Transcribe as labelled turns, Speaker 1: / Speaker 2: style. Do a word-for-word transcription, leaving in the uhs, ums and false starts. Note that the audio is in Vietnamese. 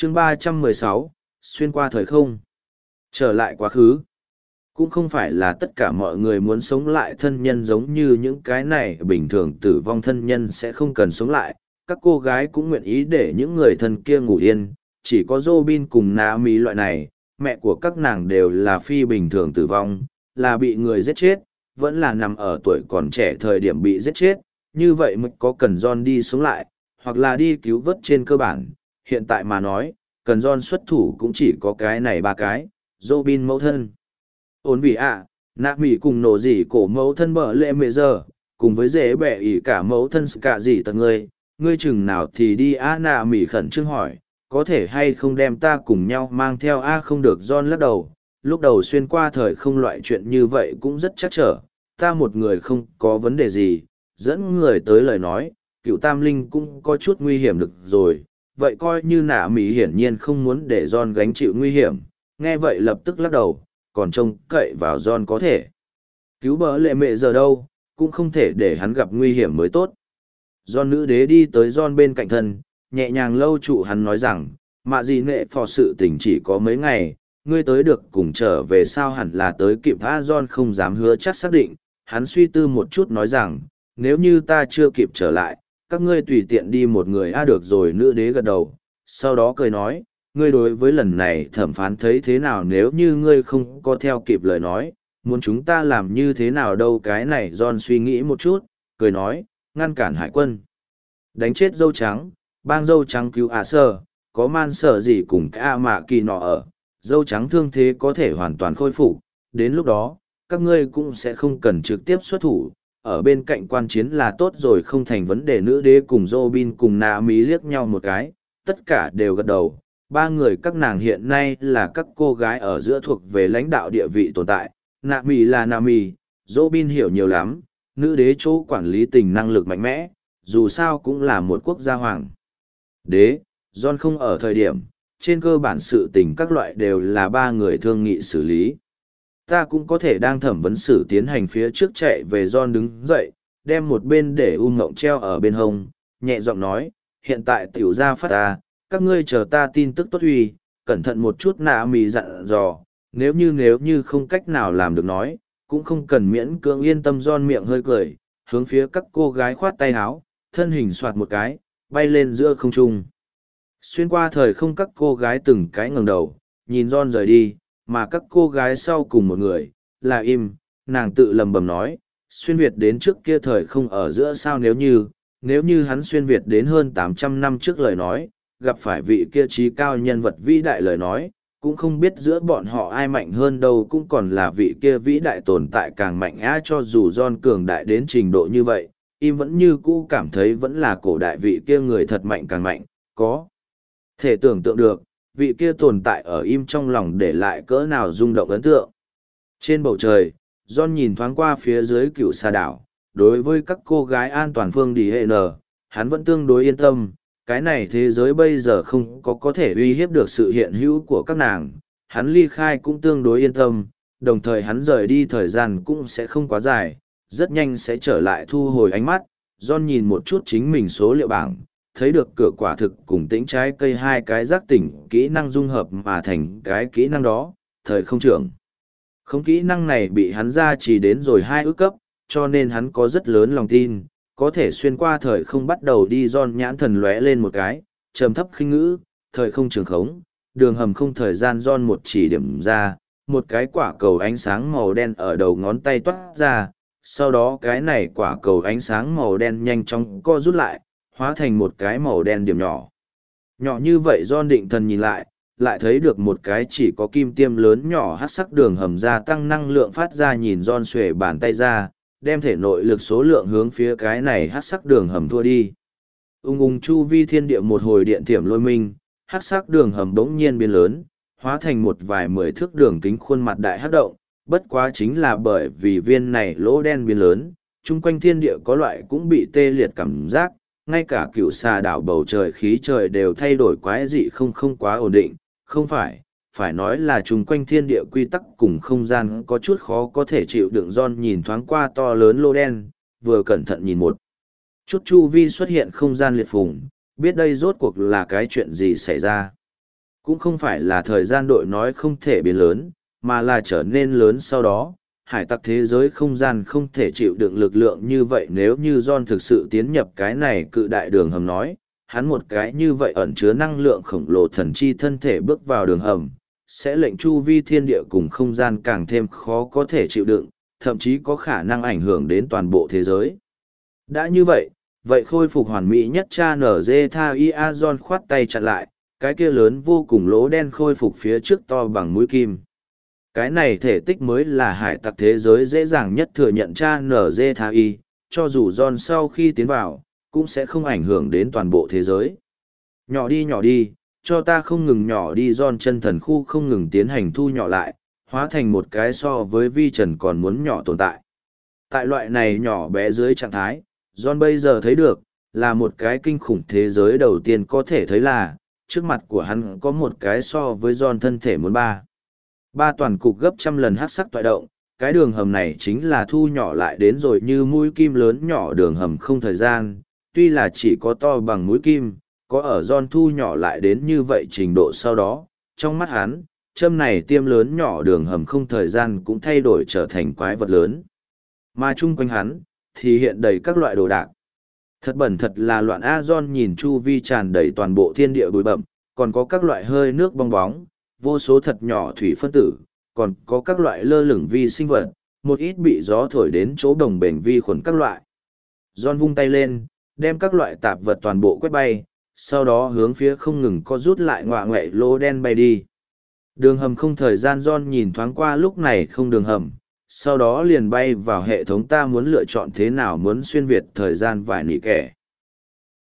Speaker 1: chương ba trăm mười sáu, xuyên qua thời không. Trở lại quá khứ. Cũng không phải là tất cả mọi người muốn sống lại thân nhân giống như những cái này bình thường tử vong thân nhân sẽ không cần sống lại. Các cô gái cũng nguyện ý để những người thân kia ngủ yên. Chỉ có Robin cùng Naomi loại này, mẹ của các nàng đều là phi bình thường tử vong, là bị người giết chết, vẫn là nằm ở tuổi còn trẻ thời điểm bị giết chết. Như vậy mới có cần John đi sống lại, hoặc là đi cứu vớt trên cơ bản. Hiện tại mà nói, cần John xuất thủ cũng chỉ có cái này ba cái, Robin mẫu thân. Ổn vì ạ, nạ mỉ cùng nổ gì cổ mẫu thân bờ lệ mẹ giờ, cùng với dễ bẻ ỉ cả mẫu thân cả gì tật ngươi, ngươi chừng nào thì đi a nạ mỉ khẩn trương hỏi, có thể hay không đem ta cùng nhau mang theo a không được John lắc đầu, lúc đầu xuyên qua thời không loại chuyện như vậy cũng rất chắc trở, ta một người không có vấn đề gì, dẫn người tới lời nói, cựu tam linh cũng có chút nguy hiểm được rồi, vậy coi như nạ mỉ hiển nhiên không muốn để John gánh chịu nguy hiểm, nghe vậy lập tức lắc đầu, còn trông cậy vào John có thể cứu bỡ lệ mẹ giờ đâu, cũng không thể để hắn gặp nguy hiểm mới tốt. John nữ đế đi tới John bên cạnh thân, nhẹ nhàng lâu trụ hắn nói rằng, mạ gì nệ phò sự tình chỉ có mấy ngày, ngươi tới được cùng trở về sao hẳn là tới kịp tha. John không dám hứa chắc xác định, hắn suy tư một chút nói rằng, nếu như ta chưa kịp trở lại, các ngươi tùy tiện đi một người a được rồi. Nữ đế gật đầu, sau đó cười nói, ngươi đối với lần này thẩm phán thấy thế nào nếu như ngươi không có theo kịp lời nói, muốn chúng ta làm như thế nào đâu. Cái này John suy nghĩ một chút, cười nói, ngăn cản hải quân, đánh chết dâu trắng, bang dâu trắng cứu ạ sơ, có man sở gì cùng cả mạ kỳ nọ ở, dâu trắng thương thế có thể hoàn toàn khôi phục, đến lúc đó, các ngươi cũng sẽ không cần trực tiếp xuất thủ, ở bên cạnh quan chiến là tốt rồi không thành vấn đề. Nữ đế cùng Robin cùng Naomi liếc nhau một cái, tất cả đều gật đầu. Ba người các nàng hiện nay là các cô gái ở giữa thuộc về lãnh đạo địa vị tồn tại. Naomi là Naomi, Robin hiểu nhiều lắm, nữ đế chỗ quản lý tình năng lực mạnh mẽ, dù sao cũng là một quốc gia hoàng đế. John không ở thời điểm, trên cơ bản sự tình các loại đều là ba người thương nghị xử lý. Ta cũng có thể đang thẩm vấn xử tiến hành phía trước chạy về. John đứng dậy, đem một bên để u ngộng treo ở bên hông, nhẹ giọng nói, hiện tại tiểu gia phát ta, các ngươi chờ ta tin tức tốt uy, cẩn thận một chút. Nạ mì dặn dò, nếu như nếu như không cách nào làm được nói, cũng không cần miễn cưỡng. Yên tâm. Giòn miệng hơi cười, hướng phía các cô gái khoát tay háo, thân hình soạt một cái, bay lên giữa không trung. Xuyên qua thời không, các cô gái từng cái ngẩng đầu, nhìn Giòn rời đi, mà các cô gái sau cùng một người, là im, nàng tự lầm bầm nói, xuyên Việt đến trước kia thời không ở giữa sao nếu như, nếu như hắn xuyên Việt đến hơn tám trăm năm trước lời nói, gặp phải vị kia trí cao nhân vật vĩ đại lời nói, cũng không biết giữa bọn họ ai mạnh hơn đâu, cũng còn là vị kia vĩ đại tồn tại càng mạnh á. Cho dù John cường đại đến trình độ như vậy, im vẫn như cũ cảm thấy vẫn là cổ đại vị kia người thật mạnh càng mạnh, có thể tưởng tượng được, vị kia tồn tại ở im trong lòng để lại cỡ nào rung động ấn tượng. Trên bầu trời, John nhìn thoáng qua phía dưới cựu sa đảo, đối với các cô gái an toàn phương đi hệ nở, hắn vẫn tương đối yên tâm. Cái này thế giới bây giờ không có có thể uy hiếp được sự hiện hữu của các nàng, hắn ly khai cũng tương đối yên tâm, đồng thời hắn rời đi thời gian cũng sẽ không quá dài, rất nhanh sẽ trở lại thu hồi ánh mắt. John nhìn một chút chính mình số liệu bảng, thấy được cửa quả thực cùng tĩnh trái cây hai cái giác tỉnh kỹ năng dung hợp mà thành cái kỹ năng đó, thời không trưởng. Không, kỹ năng này bị hắn ra chỉ đến rồi hai ước cấp, cho nên hắn có rất lớn lòng tin, có thể xuyên qua thời không bắt đầu đi. Giòn nhãn thần lóe lên một cái, trầm thấp khinh ngữ, thời không trường khống, đường hầm không thời gian. Giòn một chỉ điểm ra, một cái quả cầu ánh sáng màu đen ở đầu ngón tay toát ra, sau đó cái này quả cầu ánh sáng màu đen nhanh chóng co rút lại, hóa thành một cái màu đen điểm nhỏ. Nhỏ như vậy Giòn định thần nhìn lại, lại thấy được một cái chỉ có kim tiêm lớn nhỏ hắc sắc đường hầm gia tăng năng lượng phát ra. Nhìn Giòn xuề bàn tay ra, đem thể nội lực số lượng hướng phía cái này hắc sắc đường hầm thua đi. Ung ung chu vi thiên địa một hồi điện thiểm lôi minh, hắc sắc đường hầm bỗng nhiên biến lớn, hóa thành một vài mười thước đường kính khuôn mặt đại hắc động. Bất quá chính là bởi vì viên này lỗ đen biến lớn, chung quanh thiên địa có loại cũng bị tê liệt cảm giác, ngay cả cựu xà đảo bầu trời khí trời đều thay đổi quái dị, không không quá ổn định. Không phải, phải nói là chung quanh thiên địa quy tắc cùng không gian có chút khó có thể chịu đựng. Giòn nhìn thoáng qua to lớn lô đen, vừa cẩn thận nhìn một chút chu vi xuất hiện không gian liệt phùng, biết đây rốt cuộc là cái chuyện gì xảy ra. Cũng không phải là thời gian đội nói không thể biến lớn, mà là trở nên lớn sau đó. Hải tặc thế giới không gian không thể chịu đựng lực lượng như vậy nếu như John thực sự tiến nhập cái này cự đại đường hầm nói, hắn một cái như vậy ẩn chứa năng lượng khổng lồ thần chi thân thể bước vào đường hầm, sẽ lệnh chu vi thiên địa cùng không gian càng thêm khó có thể chịu đựng, thậm chí có khả năng ảnh hưởng đến toàn bộ thế giới. Đã như vậy, vậy khôi phục hoàn mỹ nhất cha nở dê tha ia John khoát tay chặn lại, cái kia lớn vô cùng lỗ đen khôi phục phía trước to bằng mũi kim. Cái này thể tích mới là hải tặc thế giới dễ dàng nhất thừa nhận cha nở dê tha y, cho dù John sau khi tiến vào, cũng sẽ không ảnh hưởng đến toàn bộ thế giới. Nhỏ đi nhỏ đi, cho ta không ngừng nhỏ đi John chân thần khu không ngừng tiến hành thu nhỏ lại, hóa thành một cái so với vi trần còn muốn nhỏ tồn tại. Tại loại này nhỏ bé dưới trạng thái, John bây giờ thấy được, là một cái kinh khủng thế giới đầu tiên có thể thấy là, trước mặt của hắn có một cái so với John thân thể muốn ba. Ba toàn cục gấp trăm lần hát sắc toại động, cái đường hầm này chính là thu nhỏ lại đến rồi như mũi kim lớn nhỏ đường hầm không thời gian, tuy là chỉ có to bằng mũi kim, có ở John thu nhỏ lại đến như vậy trình độ sau đó, trong mắt hắn, châm này tiêm lớn nhỏ đường hầm không thời gian cũng thay đổi trở thành quái vật lớn. Mà chung quanh hắn, thì hiện đầy các loại đồ đạc. Thật bẩn thật là loạn A John nhìn chu vi tràn đầy toàn bộ thiên địa bụi bậm, còn có các loại hơi nước bong bóng, vô số thật nhỏ thủy phân tử, còn có các loại lơ lửng vi sinh vật, một ít bị gió thổi đến chỗ đồng bền vi khuẩn các loại. John vung tay lên, đem các loại tạp vật toàn bộ quét bay, sau đó hướng phía không ngừng co rút lại ngọa ngoại lô đen bay đi. Đường hầm không thời gian John nhìn thoáng qua lúc này không đường hầm, sau đó liền bay vào hệ thống ta muốn lựa chọn thế nào muốn xuyên việt thời gian vài nỉ kẻ.